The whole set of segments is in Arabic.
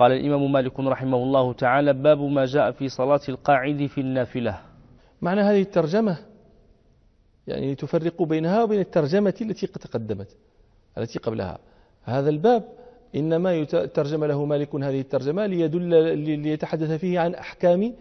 قال الإمام مالك رحمه الله تعالى: باب ما جاء في صلاة القاعد في النافلة. معنى هذه الترجمة يعني تفرق بينها وبين الترجمة التي تقدمت التي قبلها. هذا الباب إنما ترجم له مالك هذه الترجمة ليتحدث فيه عن أحكام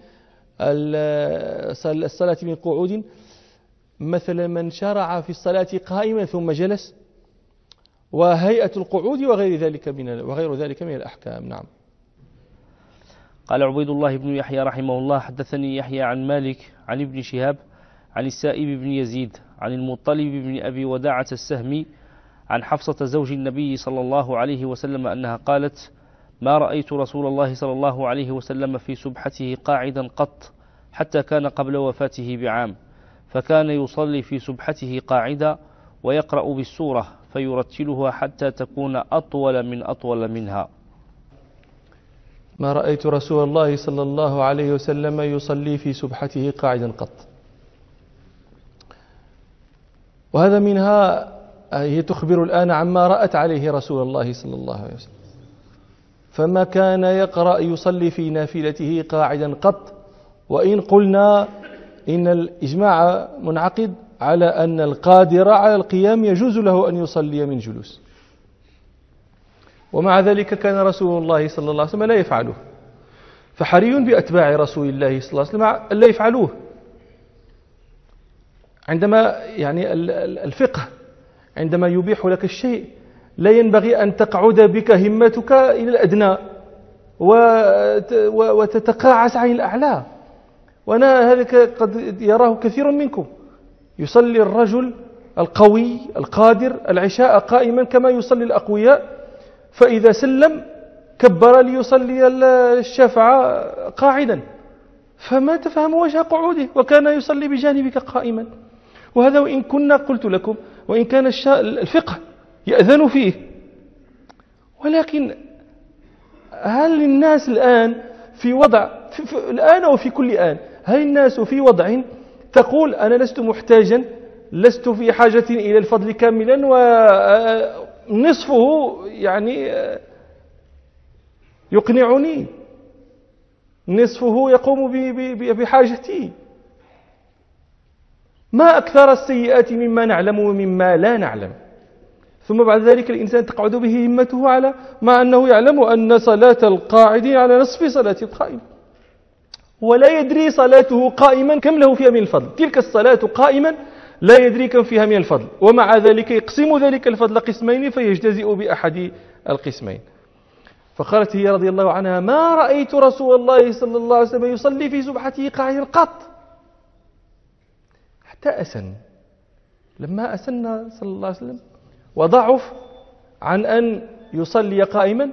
الصلاة من قعود، مثلا من شرع في الصلاة قائما ثم جلس، وهيئة القعود وغير ذلك من الأحكام. نعم. قال عبيد الله بن يحيى رحمه الله: حدثني يحيى عن مالك عن ابن شهاب عن السائب بن يزيد عن المطلب بن أبي وداعة السهمي عن حفصة زوج النبي صلى الله عليه وسلم أنها قالت: ما رأيت رسول الله صلى الله عليه وسلم في سبحته قاعدا قط حتى كان قبل وفاته بعام، فكان يصلي في سبحته قاعدا ويقرأ بالسورة فيرتلها حتى تكون أطول منها. ما رأيت رسول الله صلى الله عليه وسلم يصلي في سبحته قاعدا قط. وهذا منها هي تخبر الآن عما رأت عليه رسول الله صلى الله عليه وسلم، فما كان يصلي في نافلته قاعدا قط. وإن قلنا إن الإجماع منعقد على أن القادر على القيام يجوز له أن يصلي من جلوس، ومع ذلك كان رسول الله صلى الله عليه وسلم لا يفعله، فحري بأتباع رسول الله صلى الله عليه وسلم أن لا يفعلوه. عندما يعني الفقه عندما يبيح لك الشيء لا ينبغي أن تقعد بك همتك إلى الأدنى وتتقاعس عن الأعلى. وأنا هذا قد يراه كثير منكم، يصلي الرجل القوي القادر العشاء قائما كما يصلي الأقوياء، فإذا سلم كبر ليصلي الشفع قاعدا، فما تفهم وجه قعوده، وكان يصلي بجانبك قائما. وهذا وإن كنا قلت لكم وإن كان الفقه يأذن فيه، ولكن هل الناس الآن في وضع الآن وفي كل آن هل الناس في وضع تقول أنا لست محتاجا، لست في حاجة إلى الفضل كاملا، ونصفه يعني يقنعني، نصفه يقوم بحاجتي؟ ما أكثر السيئات مما نعلم ومما لا نعلم. ثم بعد ذلك الإنسان تقعد به همته على مع أنه يعلم أن صلاة القاعد على نصف صلاة القائم، ولا يدري صلاته قائما كم له فيها من الفضل. تلك الصلاة قائما لا يدري كم فيها من الفضل، ومع ذلك يقسم ذلك الفضل قسمين فيجتزئ بأحد القسمين. فقالت هي رضي الله عنها: ما رأيت رسول الله صلى الله عليه وسلم يصلي في سبحته قاعدا قط، حتى أسن. لما أسن صلى الله عليه وسلم وضعف عن أن يصلي قائما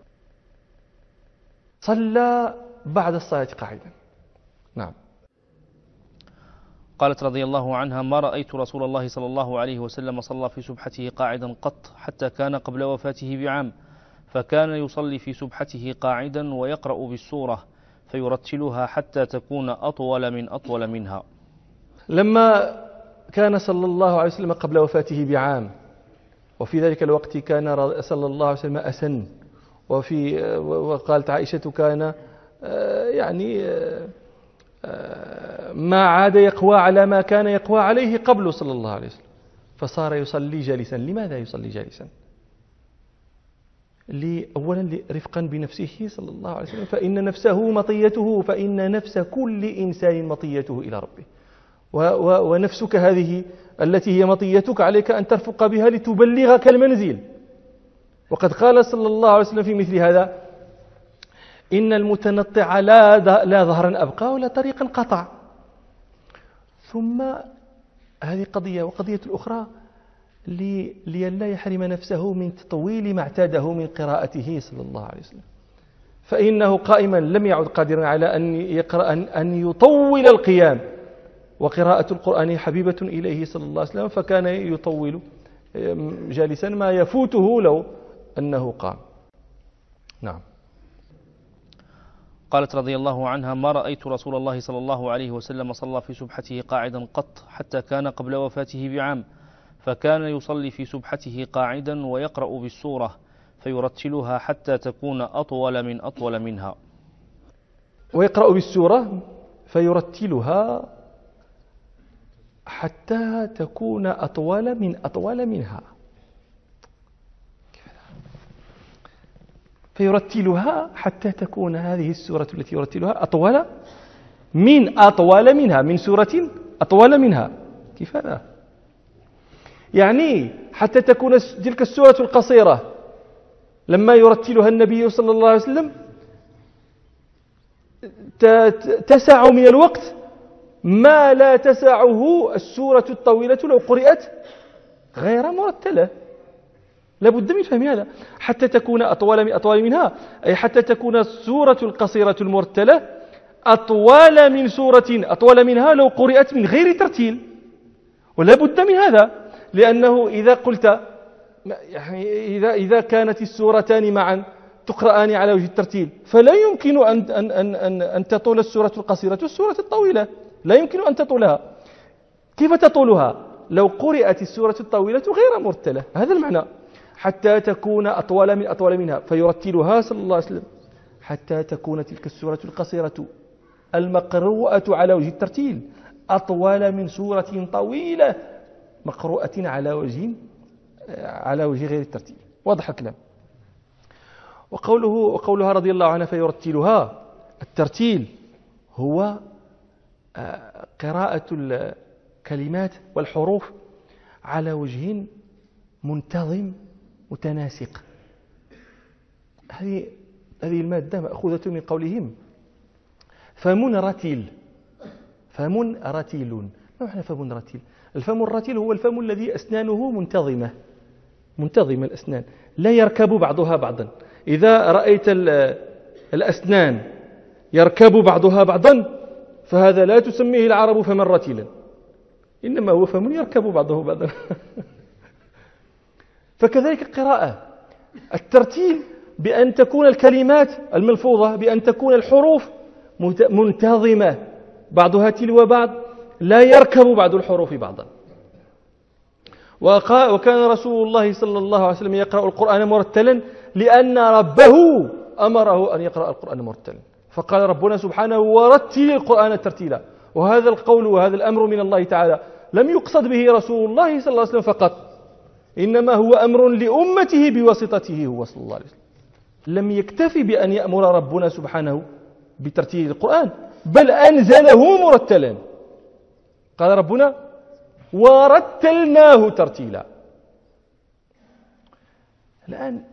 صلى بعد الصلاة قاعدا. نعم. قالت رضي الله عنها: ما رأيت رسول الله صلى الله عليه وسلم صلى في سبحته قاعدا قط حتى كان قبل وفاته بعام، فكان يصلي في سبحته قاعدا ويقرأ بالسورة فيرتلها حتى تكون أطول منها. لما كان صلى الله عليه وسلم قبل وفاته بعام، وفي ذلك الوقت كان صلى الله عليه وسلم أسن، وقالت عائشة كان يعني ما عاد يقوى على ما كان يقوى عليه قبل صلى الله عليه وسلم، فصار يصلي جالسا. لماذا يصلي جالسا؟ أولا رفقا بنفسه صلى الله عليه وسلم، فإن نفسه مطيته، فإن نفس كل إنسان مطيته إلى ربه، ونفسك هذه التي هي مطيتك عليك أن ترفق بها لتبلغك المنزل. وقد قال صلى الله عليه وسلم في مثل هذا: إن المتنطع لا ظهرا أبقى ولا طريقا قطع. ثم هذه قضية، وقضية الأخرى لئلا يحرم نفسه من تطويل ما اعتاده من قراءته صلى الله عليه وسلم، فإنه قائما لم يعد قادرا على أن يطول القيام، وقراءة القرآن حبيبة إليه صلى الله عليه وسلم، فكان يطول جالسا ما يفوته لو أنه قام. نعم. قالت رضي الله عنها: ما رأيت رسول الله صلى الله عليه وسلم صلى في سبحته قاعدا قط حتى كان قبل وفاته بعام، فكان يصلي في سبحته قاعدا ويقرأ بالسورة فيرتلها حتى تكون أطول منها. ويقرأ بالسورة فيرتلها حتى تكون أطول منها. فيرتلها حتى تكون هذه السورة التي يرتلها أطول منها، من سورة أطول منها. كيف هذا؟ يعني حتى تكون تلك السورة القصيرة لما يرتلها النبي صلى الله عليه وسلم تسع من الوقت ما لا تسعه السورة الطويلة لو قرأت غير مرتلة. لابد من فهم هذا. حتى تكون أطول منها، أي حتى تكون السورة القصيرة المرتلة أطول من سورة أطول منها لو قرأت من غير ترتيل. ولا بد من هذا، لأنه إذا قلت يعني إذا كانت السورتان معا تقرآن على وجه الترتيل فلا يمكن أن تطول السورة القصيرة والسورة الطويلة، لا يمكن أن تطولها. كيف تطولها؟ لو قرأت السورة الطويلة غير مرتلة. هذا المعنى، حتى تكون أطول منها. فيرتلها صلى الله عليه وسلم حتى تكون تلك السورة القصيرة المقروءة على وجه الترتيل أطول من سورة طويلة مقروءة على وجه غير الترتيل. واضح الكلام. وقولها رضي الله عنها فيرتلها، الترتيل هو قراءة الكلمات والحروف على وجه منتظم متناسق. هذه المادة مأخوذة من قولهم فم رتيل. فم رتيل. ما معنى فم رتيل؟ الفم الرتيل هو الفم الذي أسنانه منتظمة الأسنان لا يركب بعضها بعضا. إذا رأيت الأسنان يركب بعضها بعضا فهذا لا تسميه العرب فما رتيلا، إنما هو فم يركب بعضه بعضا. فكذلك القراءة، الترتيل بأن تكون الكلمات الملفوظة، بأن تكون الحروف منتظمة بعضها تلو بعض لا يركب بعض الحروف بعضا. وكان رسول الله صلى الله عليه وسلم يقرأ القرآن مرتلا لأن ربه أمره أن يقرأ القرآن مرتلا، فقال ربنا سبحانه ورتل القرآن ترتيلا. وهذا القول وهذا الأمر من الله تعالى لم يقصد به رسول الله صلى الله عليه وسلم فقط، إنما هو أمر لأمته بواسطته هو صلى الله عليه وسلم. لم يكتفي بأن يأمر ربنا سبحانه بترتيل القرآن، بل أنزله مرتلا. قال ربنا ورتلناه ترتيلا. الآن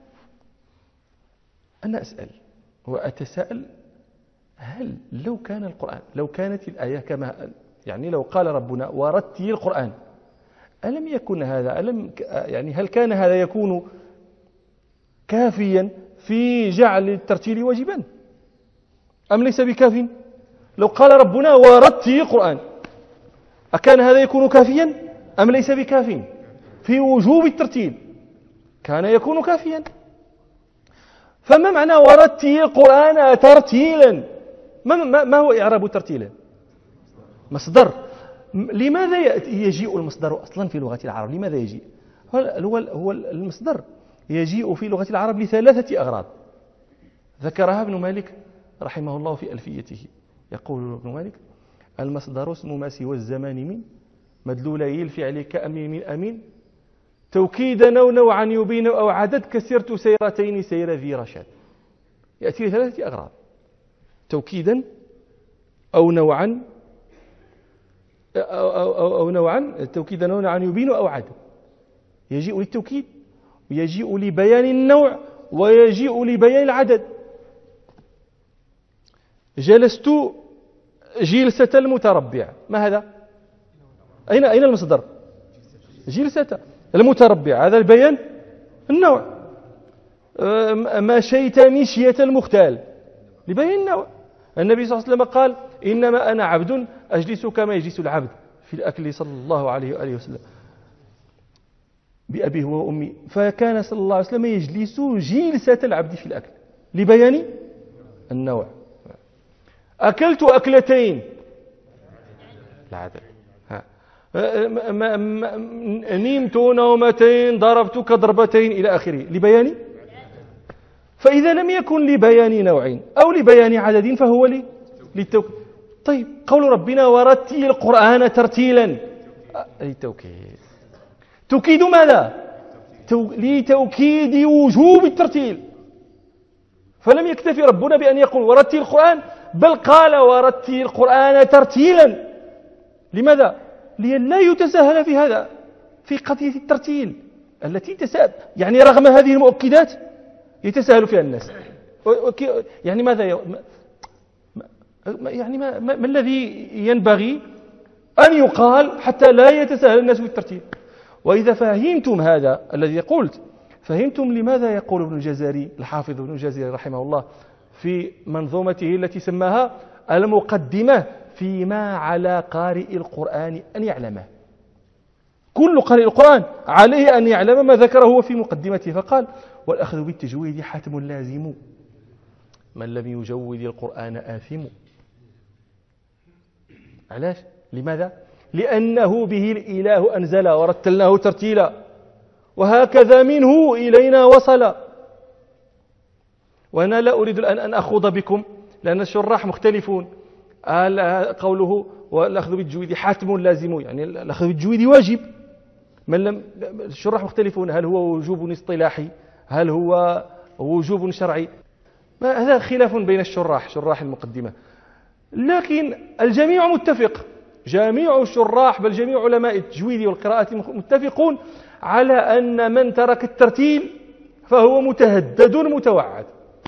أنا أسأل وأتساءل، هل لو كانت الآية كما يعني لو قال ربنا ورتل القرآن، ألم يكن هذا يعني هل كان هذا يكون كافيا في جعل الترتيل واجبا أم ليس بكاف؟ لو قال ربنا ورتل القرآن أكان هذا يكون كافيا أم ليس بكاف في وجوب الترتيل؟ كان يكون كافيا. فما معنى ورتل القرآن ترتيلا؟ ما هو إعراب ترتيلا؟ مصدر. لماذا يجيء المصدر أصلا في لغة العرب؟ لماذا يجيء؟ هو المصدر يجيء في لغة العرب لثلاثة أغراض ذكرها ابن مالك رحمه الله في ألفيته. يقول ابن مالك: المصدر اسم ما سوى الزمان من مدلولي الفعل كأمين من أمين توكيدا أو نوعا يبين أو عدد كسرت سيرتين سير ذي رشاد. يأتي لثلاثة أغراض: توكيدا أو نوعا أو نوعا توكيدا أو نوعا يبين أو عدد. يجيء للتوكيد ويجيء لبيان النوع ويجيء لبيان العدد. جلست جلسة المتربع، ما هذا؟ أين المصدر؟ جلسة المتربع، هذا البيان النوع. مشيت مشية المختال لبيان النوع. النبي صلى الله عليه وسلم قال: إنما أنا عبد أجلس كما يجلس العبد في الأكل صلى الله عليه وآله وسلم بأبيه وأمي. فكان صلى الله عليه وسلم يجلس جلسة العبد في الأكل لبيان النوع. أكلت أكلتين العدد. نمت نومتين ضربتك ضربتين إلى آخره لبيان فإذا لم يكن لبيان نوع أو لبيان عدد فهو للتوكيد. طيب قول ربنا ورتل القرآن ترتيلا للتوكيد. توكيد ماذا؟ لتوكيد وجوب الترتيل. فلم يكتفي ربنا بأن يقول ورتل القرآن، بل قال ورتل القرآن ترتيلا. لماذا؟ لئلا يتساهل في هذا، في قضية الترتيل التي يعني رغم هذه المؤكدات يتساهل فيها الناس. يعني ماذا يعني ما الذي ينبغي أن يقال حتى لا يتساهل الناس في الترتيل؟ وإذا فهمتم هذا الذي قلت، فهمتم لماذا يقول ابن الجزري الحافظ ابن الجزري رحمه الله في منظومته التي سماها المقدمة فيما على قارئ القرآن أن يعلمه. كل قارئ القرآن عليه أن يعلم ما ذكره هو في مقدمته، فقال والأخذ بالتجويد حتم لازم، من لم يجود القرآن آثم. علاش؟ لماذا؟ لأنه به الإله أنزل ورتلناه ترتيلا، وهكذا منه إلينا وصل. وأنا لا أريد الآن أن أخوض بكم لأن الشراح مختلفون. قوله والأخذ بالتجويد حتم لازم، يعني الأخذ بالتجويد واجب. الشراح مختلفون، هل هو وجوب اصطلاحي، هل هو وجوب شرعي؟ هذا خلاف بين شراح المقدمة. لكن الجميع متفق، جميع الشراح بل جميع علماء التجويد والقراءة متفقون على أن من ترك الترتيل فهو متهدد متوعد.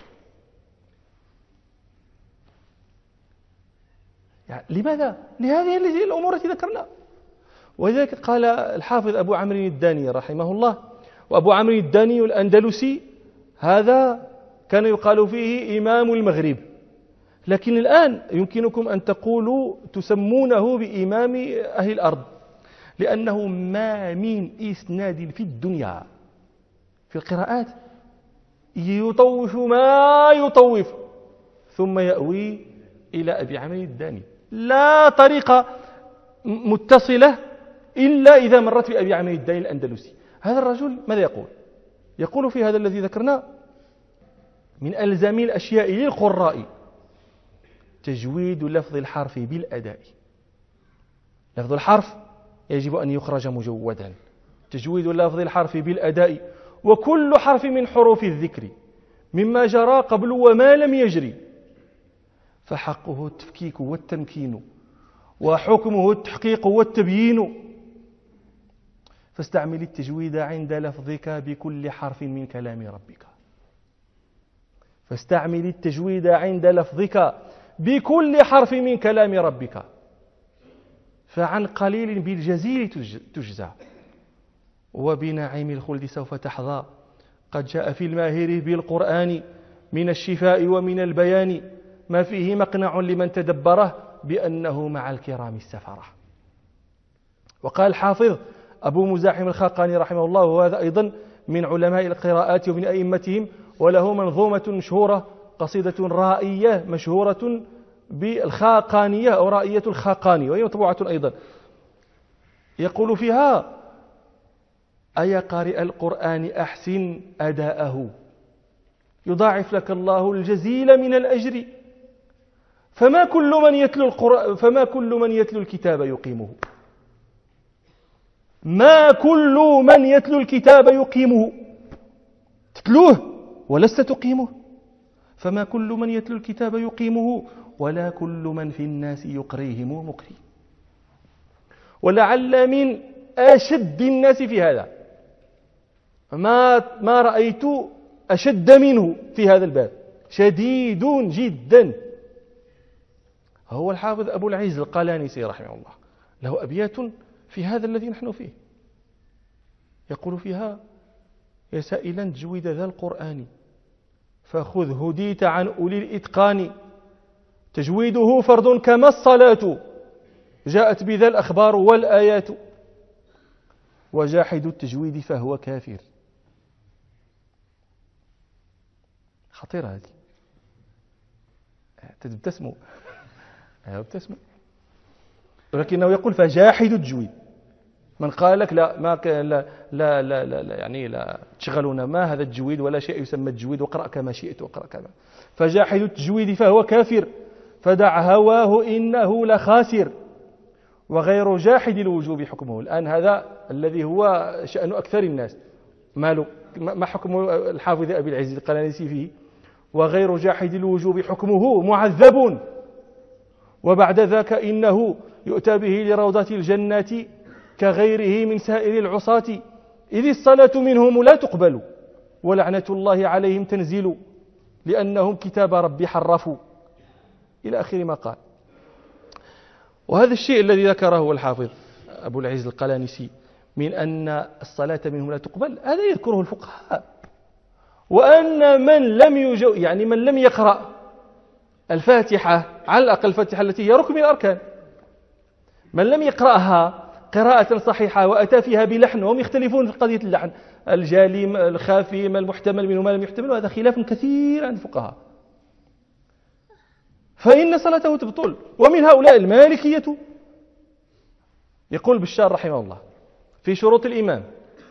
يعني لماذا؟ لهذه الأمور التي ذكرنا. ولذلك قال الحافظ أبو عمرو الداني رحمه الله، وأبو عمرو الداني الأندلسي هذا كان يقال فيه إمام المغرب، لكن الآن يمكنكم أن تقولوا تسمونه بإمام أهل الأرض، لأنه ما من إسناد في الدنيا في القراءات يطوف ما يطوف ثم يأوي إلى أبي عمرو الداني. لا طريقة متصلة إلا إذا مرت بأبي عمرو الداني الأندلسي. هذا الرجل ماذا يقول؟ يقول في هذا الذي ذكرنا: من ألزم الأشياء للقراء تجويد لفظ الحرف بالأداء. لفظ الحرف يجب أن يخرج مجودا، تجويد لفظ الحرف بالأداء، وكل حرف من حروف الذكر مما جرى قبل وما لم يجري فحقه التفكيك والتمكين، وحكمه التحقيق والتبيين. فاستعمل التجويد عند لفظك بكل حرف من كلام ربك. فاستعمل التجويد عند لفظك بكل حرف من كلام ربك، فعن قليل بالجزيل تجزى، وبنعيم الخلد سوف تحظى. قد جاء في الماهر بالقرآن من الشفاء ومن البيان ما فيه مقنع لمن تدبره بأنه مع الكرام السفرة. وقال الحافظ أبو مزاحم الخاقاني رحمه الله، وهذا أيضا من علماء القراءات ومن أئمتهم، وله منظومة مشهورة، قصيدة رائية مشهورة بالخاقانية أو رائية الخاقاني، وهي مطبوعة أيضا. يقول فيها: أيا قارئ القرآن أحسن أداءه يضاعف لك الله الجزيل من الأجر، فما كل من يتلو الكتاب يقيمه. ما كل من يتلو الكتاب يقيمه، تتلوه ولست تقيمه. فما كل من يتلو الكتاب يقيمه، ولا كل من في الناس يقريهم مقري. ولعل من أشد الناس في هذا، ما رأيت أشد منه في هذا الباب، شديد جدا، هو الحافظ أبو العز القلانسي رحمه الله. له أبيات في هذا الذي نحن فيه، يقول فيها: يا سائلا تجويد ذا القرآن فخذ هديت عن أولي الإتقان، تجويده فرض كما الصلاة جاءت بذا الأخبار والآيات، وجاحد التجويد فهو كافر. خطيرة هذه، تبتسموا ولكنه يقول فجاحد التجويد من قال لك لا ما لا لا لا, لا, لا يعني لا تشغلون ما هذا التجويد ولا شيء يسمى التجويد وقرأ كما شئت وقرأ كما، فجاحد التجويد فهو كافر، فدع هواه إنه لخاسر، وغير جاحد الوجوب حكمه. الآن هذا الذي هو شأن أكثر الناس، ما حكم الحافظ أبي العز القلانسي فيه؟ وغير جاحد الوجوب حكمه معذب، وبعد ذاك إنه يؤتى به لروضة الجنة كغيره من سائر العصاة، إذ الصلاة منهم لا تقبل ولعنة الله عليهم تنزل، لأنهم كتاب ربي حرفوا، إلى آخر ما قال. وهذا الشيء الذي ذكره الحافظ أبو العز القلانسي من أن الصلاة منهم لا تقبل، هذا يذكره الفقهاء، وأن من لم يقرأ الفاتحة، على الأقل الفاتحة التي هي ركن من الأركان، من لم يقرأها قراءة صحيحة وأتى فيها بلحن، وهم يختلفون في قضية اللحن، الجالي الخافي ما المحتمل منه ما لم يحتمل، وهذا خلاف كثير عند الفقهاء، فإن صلاته تبطل. ومن هؤلاء المالكية، يقول بشار رحمه الله في شروط الإمام: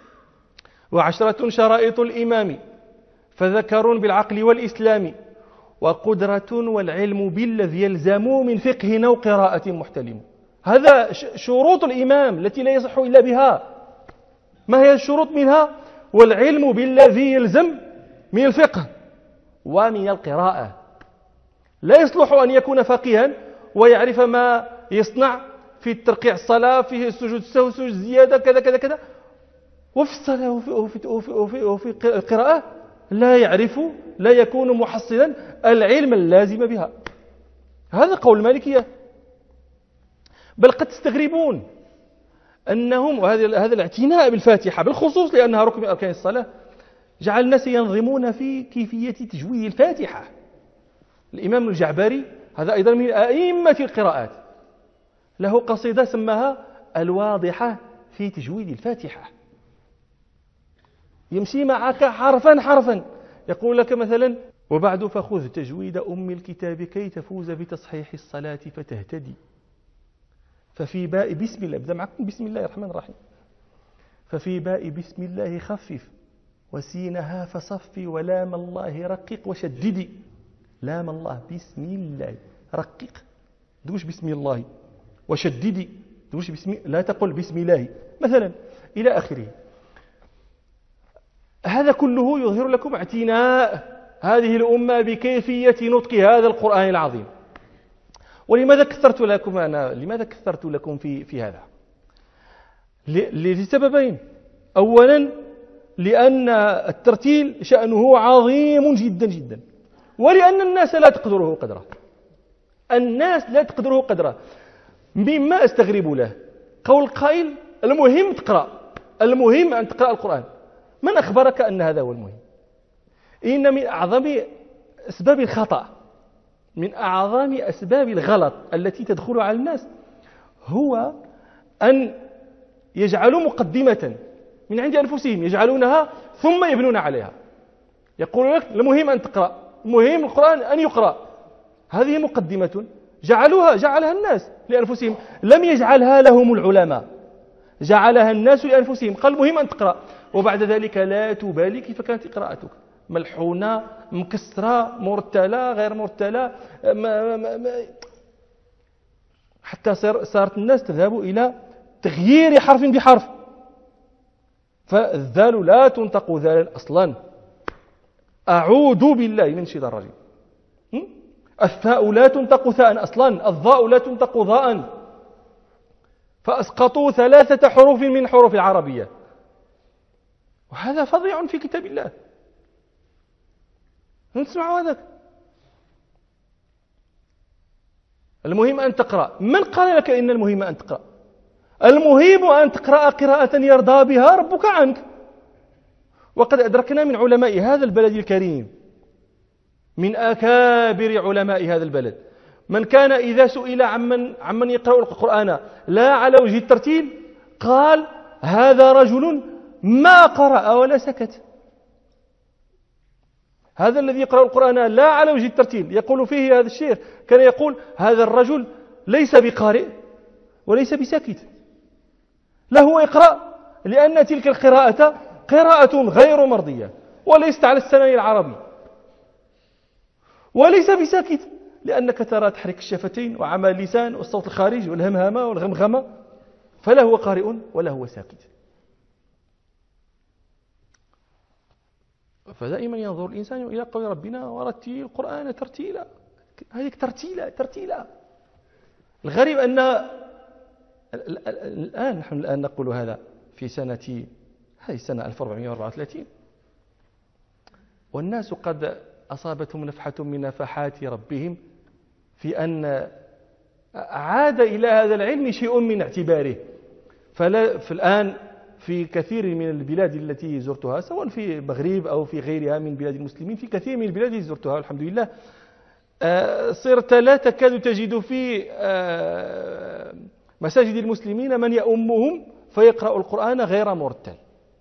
10 شرائط الإمام، فذكر بالعقل والإسلام، وقدرة والعلم بالذي يلزم من فقه أو قراءة محتلم. هذا شروط الإمام التي لا يصح إلا بها. ما هي الشروط منها؟ والعلم بالذي يلزم من الفقه ومن القراءة. لا يصلح أن يكون فقيها ويعرف ما يصنع في ترقيع الصلاة، في السجود السهو، سجود الزيادة، كذا كذا كذا، وفي الصلاة وفي القراءة لا يعرف، لا يكون محصلا العلم اللازم بها. هذا قول المالكية. بل قد تستغربون أنهم، وهذا الاعتناء بالفاتحة بالخصوص لأنها ركن من أركان الصلاة، جعل الناس ينظمون في كيفية تجويد الفاتحة. الإمام الجعبري هذا أيضا من أئمة القراءات، له قصيدة سماها الواضحة في تجويد الفاتحة، يمشي معك حرفا حرفا، يقول لك مثلا: وبعد فخذ تجويد أم الكتاب كي تفوز بتصحيح الصلاة فتهتدي، ففي باء بسم الله، بدأ معكم بسم الله الرحمن الرحيم، ففي باء بسم الله خفف، وسينها فصفي، ولام الله رقق وشددي. لام الله بسم الله، رقق، دوش بسم الله، وشددي، دوش لا تقل بسم الله مثلا، إلى آخره. هذا كله يظهر لكم اعتناء هذه الأمة بكيفية نطق هذا القرآن العظيم. ولماذا كثرت لكم في هذا؟ لسببين: أولا لأن الترتيل شأنه عظيم جدا جدا، ولأن الناس لا تقدره قدره. الناس لا تقدره قدره. مما أستغرب له قول القائل: المهم تقرأ، المهم أن تقرأ القرآن. من أخبرك أن هذا هو المهم؟ إن من أعظم أسباب الخطأ، من أعظم أسباب الغلط التي تدخل على الناس، هو أن يجعلوا مقدمة من عند أنفسهم يجعلونها ثم يبنون عليها. يقول لك: المهم أن تقرأ، المهم القرآن أن يقرأ. هذه مقدمة جعلها الناس لأنفسهم، لم يجعلها لهم العلماء، جعلها الناس لأنفسهم. قال: المهم أن تقرأ، وبعد ذلك لا تبالي كيف كانت قراءتك، ملحونة، مكسرة، مرتلة، غير مرتلة، حتى صارت الناس تذهب إلى تغيير حرف بحرف. فالذال لا تنطق ذالا أصلا، أعوذ بالله من الشيطان الرجيم. الثاء لا تنطق ثاء أصلا، الضاء لا تنطق ضاء، فأسقطوا 3 حروف من حروف العربية، وهذا فظيع في كتاب الله. نسمعوا هذاك. المهم أن تقرأ. من قال لك إن المهم أن تقرأ؟ المهم أن تقرأ قراءة يرضى بها ربك عنك. وقد أدركنا من علماء هذا البلد الكريم، من أكابر علماء هذا البلد، من كان إذا سئل عمن يقرأ القرآن لا على وجه الترتيل قال: هذا رجل ما قرأ ولا سكت. هذا الذي يقرأ القرآن لا على وجه الترتيل، يقول فيه هذا الشيخ، كان يقول: هذا الرجل ليس بقارئ وليس بساكت، له اقرأ، لأن تلك القراءة قراءة غير مرضية وليست على السنن العربي، وليس بساكت، لأنك ترى تحرك الشفتين وعمل اللسان والصوت الخارج والهمهمة والغمغمة، فلا هو قارئ ولا هو ساكت. فدائما ينظر الإنسان إلى قول ربنا ورتل القرآن ترتيلا. هذه ترتيلا. الغريب أن نحن الآن نقول هذا في هذه السنة 1434، والناس قد أصابتهم نفحة من نفحات ربهم في أن عاد إلى هذا العلم شيء من اعتباره. فالآن في كثير من البلاد التي زرتها، سواء في المغرب أو في غيرها من بلاد المسلمين، في كثير من البلاد التي زرتها والحمد لله، صرت لا تكاد تجد في مساجد المسلمين من يؤمهم فيقرأ القرآن غير مرتل.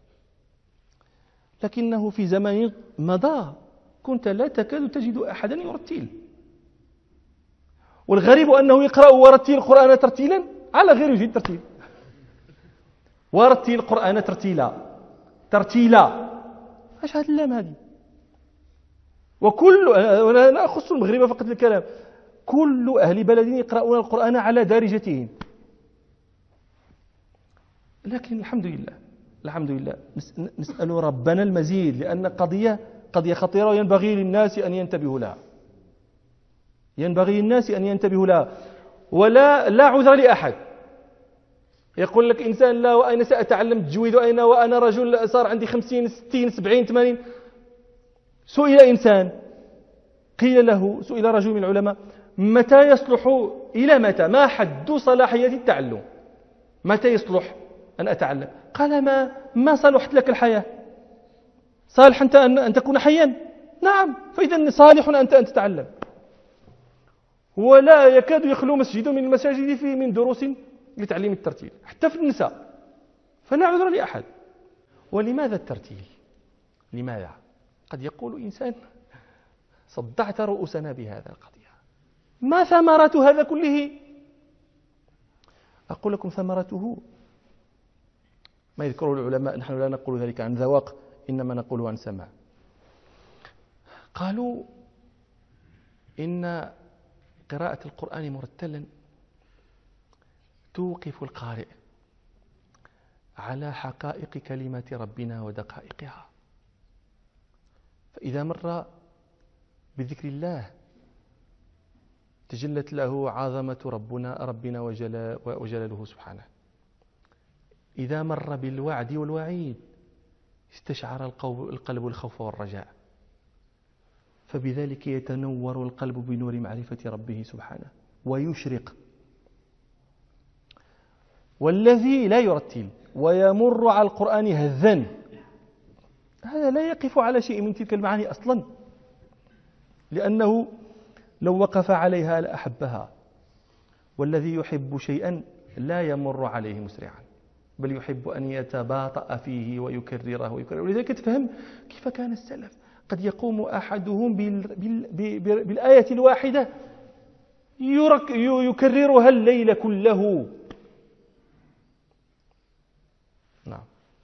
لكنه في زمن مضى كنت لا تكاد تجد أحدا يرتل. والغريب أنه يقرأ ورتل القرآن ترتيلا على غير وجه الترتيل. ورتل القرآن ترتيلا. ايش هذا اللام هذه؟ وكل، أنا أخص المغرب فقط الكلام، كل أهل بلد يقرؤون القرآن على دارجتهم. لكن الحمد لله نسأل ربنا المزيد، لأن قضية خطيرة وينبغي للناس أن ينتبهوا لها. ولا عذر لأحد. يقول لك إنسان لا، وأين سأتعلم التجويد، وأنا رجل صار عندي 50 60 70 80. سئل إنسان، سئل رجل من العلماء: متى يصلح، إلى متى، ما حد صلاحية التعلم؟ متى يصلح أن أتعلم؟ قال: ما صلحت لك الحياة. صالح أنت أن تكون حيا؟ نعم، فإذا صالح أنت أن تتعلم. ولا يكاد يخلو مسجد من المساجد من دروس لتعليم الترتيل، حتى في النساء، فلا عذر لأحد. ولماذا الترتيل؟ لماذا؟ قد يقول إنسان: صدعت رؤوسنا بهذا القضية، ما ثمرة هذا كله؟ أقول لكم ثمرته ما يذكره العلماء، نحن لا نقول ذلك عن ذواق، إنما نقوله عن سماع. قالوا إن قراءة القرآن مرتلا توقف القارئ على حقائق كلمات ربنا ودقائقها، فإذا مر بذكر الله تجلت له عظمة ربنا وجلاله سبحانه. إذا مر بالوعد والوعيد استشعر القلب الخوف والرجاء، فبذلك يتنور القلب بنور معرفة ربه سبحانه ويشرق. والذي لا يرتل ويمر على القرآن هذا، هذا لا يقف على شيء من تلك المعاني أصلا، لأنه لو وقف عليها لأحبها. والذي يحب شيئا لا يمر عليه مسرعا، بل يحب أن يتباطأ فيه ويكرره. ولذلك تفهم كيف كان السلف، قد يقوم أحدهم بالآية الواحدة يكررها الليل كله. نعم.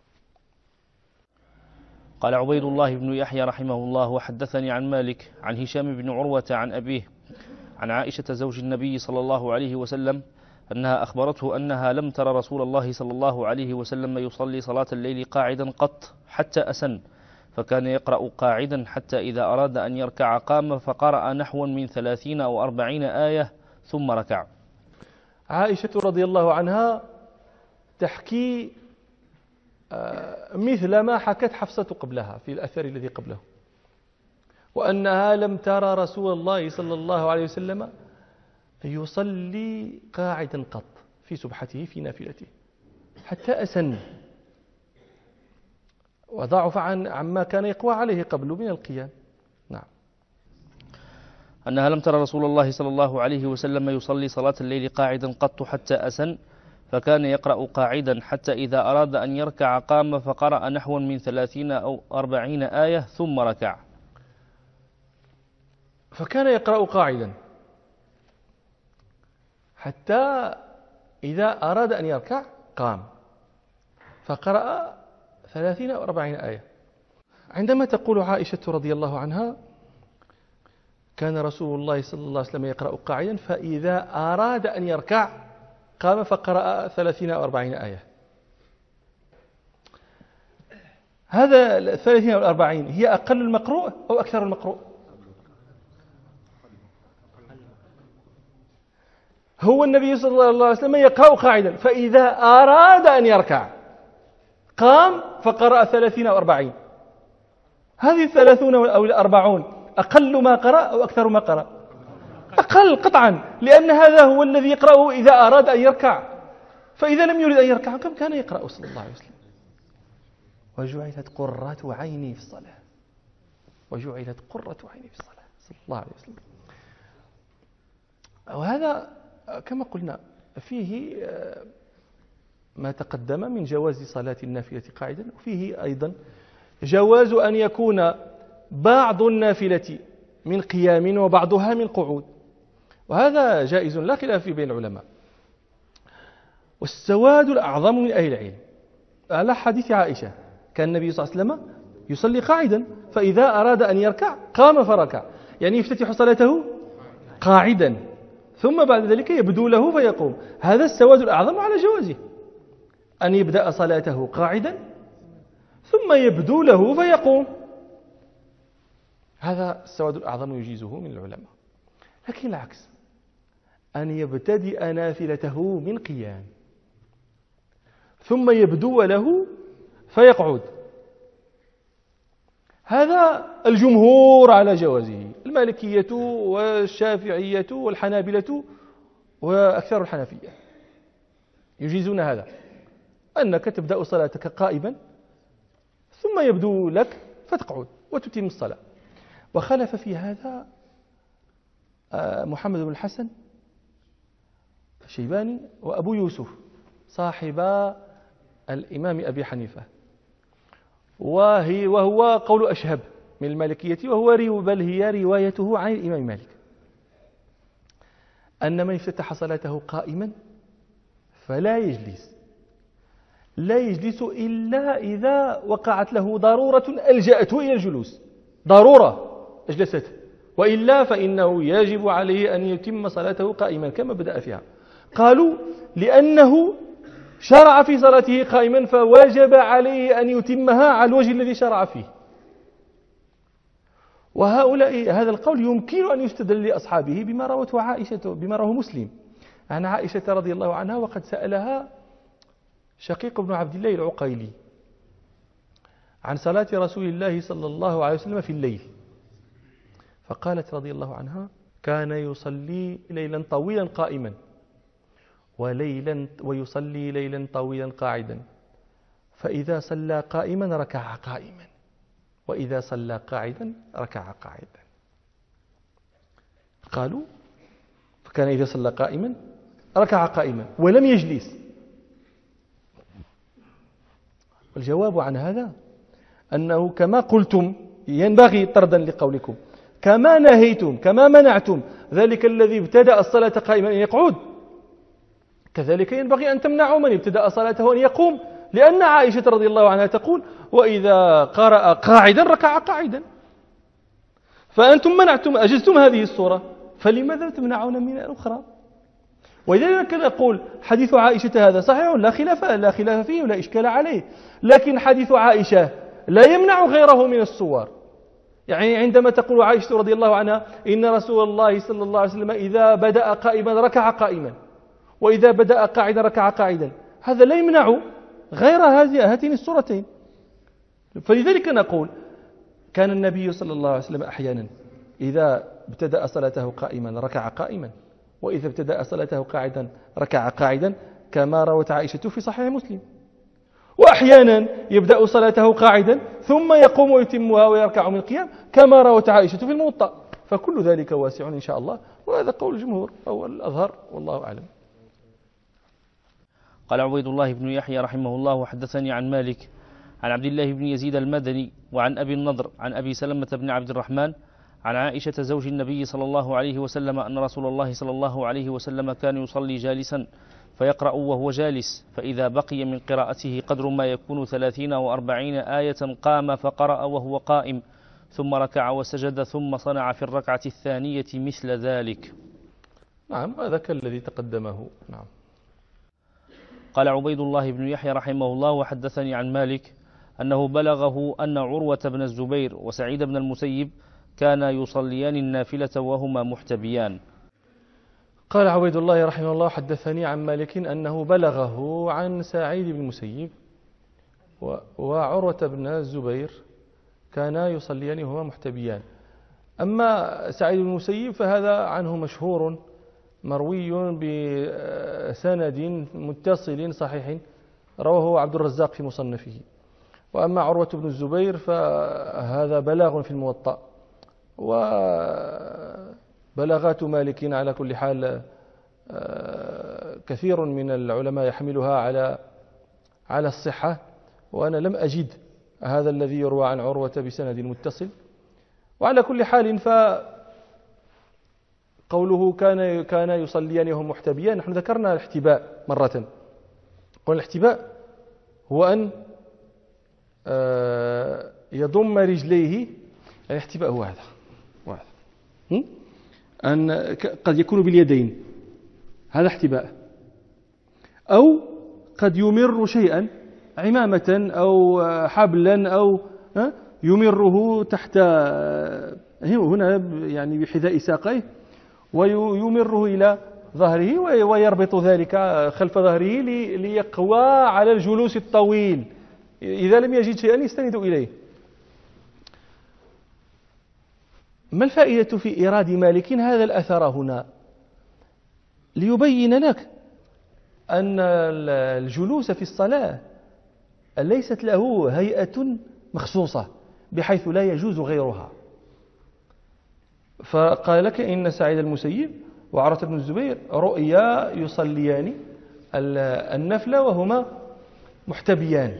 قال عبيد الله بن يحيى رحمه الله: وحدثني عن مالك عن هشام بن عروة عن أبيه عن عائشة زوج النبي صلى الله عليه وسلم أنها أخبرته أنها لم تر رسول الله صلى الله عليه وسلم يصلي صلاة الليل قاعدا قط حتى أسن، فكان يقرأ قاعدا حتى إذا أراد أن يركع قام فقرأ نحوا من 30 أو 40 آية ثم ركع. عائشة رضي الله عنها تحكي مثل ما حكت حفصة قبلها في الأثر الذي قبله، وأنها لم ترى رسول الله صلى الله عليه وسلم يصلي قاعدا قط في سبحته في نافلته حتى أسن، وضعف عما كان يقوى عليه قبل من القيام. نعم. أنها لم ترى رسول الله صلى الله عليه وسلم يصلي صلاة الليل قاعدا قط حتى أسن، فكان يقرأ قاعدا حتى إذا أراد أن يركع قام فقرأ نحوا من 30 أو 40 آية ثم ركع. فكان يقرأ قاعدا حتى إذا أراد أن يركع قام، فقرأ 30 أو 40 آية. عندما تقول عائشة رضي الله عنها كان رسول الله صلى الله عليه وسلم يقرأ قاعدا فإذا أراد أن يركع قام فقرأ 30 أو 40 آية، هذا 30 أو 40 هي أقل المقروء أو أكثر المقروء؟ هو النبي صلى الله عليه وسلم يقرأ قاعدا فإذا أراد أن يركع قام فقرأ 30 أو 40. هذه 30 أو 40 أقل ما قرأ أو أكثر ما قرأ؟ أقل قطعا، لأن هذا هو الذي يقرأه إذا أراد أن يركع. فإذا لم يريد أن يركع كم كان يقرأ صلى الله عليه وسلم؟ وجعلت قرة عيني في الصلاة، وجعلت قرة عيني في الصلاة صلى الله عليه وسلم. وهذا كما قلنا فيه ما تقدم من جواز صلاة النافلة قاعدا، وفيه أيضا جواز أن يكون بعض النافلة من قيام وبعضها من قعود، وهذا جائز لا خلاف بين العلماء. والسواد الأعظم من أهل العلم على حديث عائشة كان النبي صلى الله عليه وسلم يصلي قاعدا فإذا أراد أن يركع قام فركع، يعني يفتتح صلاته قاعدا ثم بعد ذلك يبدو له فيقوم. هذا السواد الأعظم على جوازه أن يبدأ صلاته قاعدا ثم يبدو له فيقوم، هذا السواد الأعظم يجيزه من العلماء. لكن العكس أن يبتدئ نافلته من قيام ثم يبدو له فيقعد، هذا الجمهور على جوازه، المالكية والشافعية والحنابلة وأكثر الحنفية يجيزون هذا، أنك تبدأ صلاتك قائما ثم يبدو لك فتقعد وتتم الصلاة. وخلف في هذا محمد بن الحسن الشيباني وأبو يوسف صاحب الإمام أبي حنيفة، وهو قول أشهب من المالكية، وهو بل هي روايته عن الإمام مالك، أن من افتتح صلاته قائما فلا يجلس، لا يجلس إلا إذا وقعت له ضرورة ألجأته إلى الجلوس، ضرورة أجلسته، وإلا فإنه يجب عليه أن يتم صلاته قائما كما بدأ فيها. قالوا لأنه شرع في صلاته قائما فوجب عليه أن يتمها على الوجه الذي شرع فيه. وهؤلاء هذا القول يمكن أن يستدل لأصحابه بما روته عائشة، بما رواه مسلم عن عائشة رضي الله عنها، وقد سألها شقيق بن عبد الله العقيلي عن صلاة رسول الله صلى الله عليه وسلم في الليل، فقالت رضي الله عنها كان يصلي ليلا طويلا قائما ويصلي ليلا طويلا قاعدا، فإذا صلى قائما ركع قائما وإذا صلى قاعدا ركع قاعدا. قالوا فكان إذا صلى قائما ركع قائما ولم يجلس. والجواب عن هذا أنه كما قلتم ينبغي طردا لقولكم، كما نهيتم كما منعتم ذلك الذي ابتدأ الصلاة قائما أن يقعد، كذلك ينبغي أن تمنعوا من ابتدأ صلاته أن يقوم، لأن عائشة رضي الله عنها تقول وإذا قرأ قاعدا ركع قاعدا، فأنتم منعتم أجزتم هذه الصورة، فلماذا تمنعون من الأخرى؟ ولذلك نقول حديث عائشة هذا صحيح لا خلاف فيه ولا إشكال عليه، لكن حديث عائشة لا يمنع غيره من الصور. يعني عندما تقول عائشة رضي الله عنها إن رسول الله صلى الله عليه وسلم إذا بدأ قائما ركع قائما وإذا بدأ قاعدا ركع قاعدا، هذا لا يمنع غير هاتين الصورتين. فلذلك نقول كان النبي صلى الله عليه وسلم أحيانا إذا ابتدأ صلاته قائما ركع قائما وإذا ابتدأ صلاته قاعدا ركع قاعدا كما روت عائشة في صحيح مسلم، وأحيانا يبدأ صلاته قاعدا ثم يقوم ويتمها ويركع من القيام كما روت عائشة في الموطأ. فكل ذلك واسع إن شاء الله، وهذا قول الجمهور أو الأظهر والله أعلم. قال عبيد الله بن يحيى رحمه الله وحدثني عن مالك عن عبد الله بن يزيد المدني وعن أبي النضر عن أبي سلمة بن عبد الرحمن عن عائشة زوج النبي صلى الله عليه وسلم أن رسول الله صلى الله عليه وسلم كان يصلي جالسا فيقرأ وهو جالس، فإذا بقي من قراءته قدر ما يكون 30 أو 40 آية قام فقرأ وهو قائم، ثم ركع وسجد، ثم صنع في الركعة الثانية مثل ذلك. نعم، هذا كالذي تقدمه. نعم. قال عبيد الله بن يحيى رحمه الله: وحدثني عن مالك أنه بلغه أن عروة بن الزبير وسعيد بن المسيب كانا يصليان النافلة وهما محتبيان. قال عبيد الله رحمه الله: حدثني عن مالك أنه بلغه عن سعيد بن المسيب وعروة بن الزبير كانا يصليان وهما محتبيان. أما سعيد بن المسيب فهذا عنه مشهور مروي بسند متصل صحيح رواه عبد الرزاق في مصنفه. وأما عروة بن الزبير فهذا بلاغ في الموطأ. وبلاغات مالك على كل حال كثير من العلماء يحملها على الصحة، وأنا لم أجد هذا الذي يروى عن عروة بسند متصل. وعلى كل حال قوله كان يصليان وهم محتبيان، نحن ذكرنا الاحتباء مرة. قلنا الاحتباء هو أن يضم رجليه. الاحتباء هو هذا أن قد يكون باليدين، هذا احتباء، أو قد يمر شيئا، عمامة أو حبلا أو يمره تحت هنا يعني بحذاء ساقيه، ويمره إلى ظهره ويربط ذلك خلف ظهره ليقوى على الجلوس الطويل. إذا لم يجد شيئا يستند إليه. ما الفائدة في إيراد مالك هذا الأثر هنا؟ ليبين لك أن الجلوس في الصلاة ليست له هيئة مخصوصة بحيث لا يجوز غيرها. فقال لك إن سعيد المسيب وعروة بن الزبير رؤيا يصليان النفل وهما محتبيان.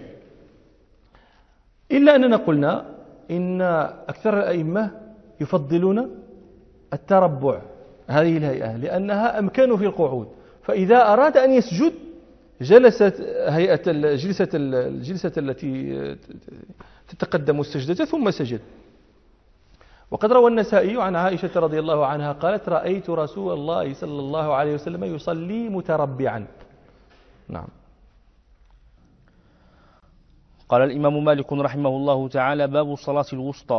إلا أننا قلنا إن أكثر الأئمة يفضلون التربع، هذه الهيئة، لأنها أمكن في القعود. فإذا أراد أن يسجد جلست هيئة الجلسة التي تتقدم السجدة ثم سجد. وقد روى النسائي عن عائشة رضي الله عنها قالت: رأيت رسول الله صلى الله عليه وسلم يصلي متربعا. نعم. قال الإمام مالك رحمه الله تعالى: باب الصلاة الوسطى.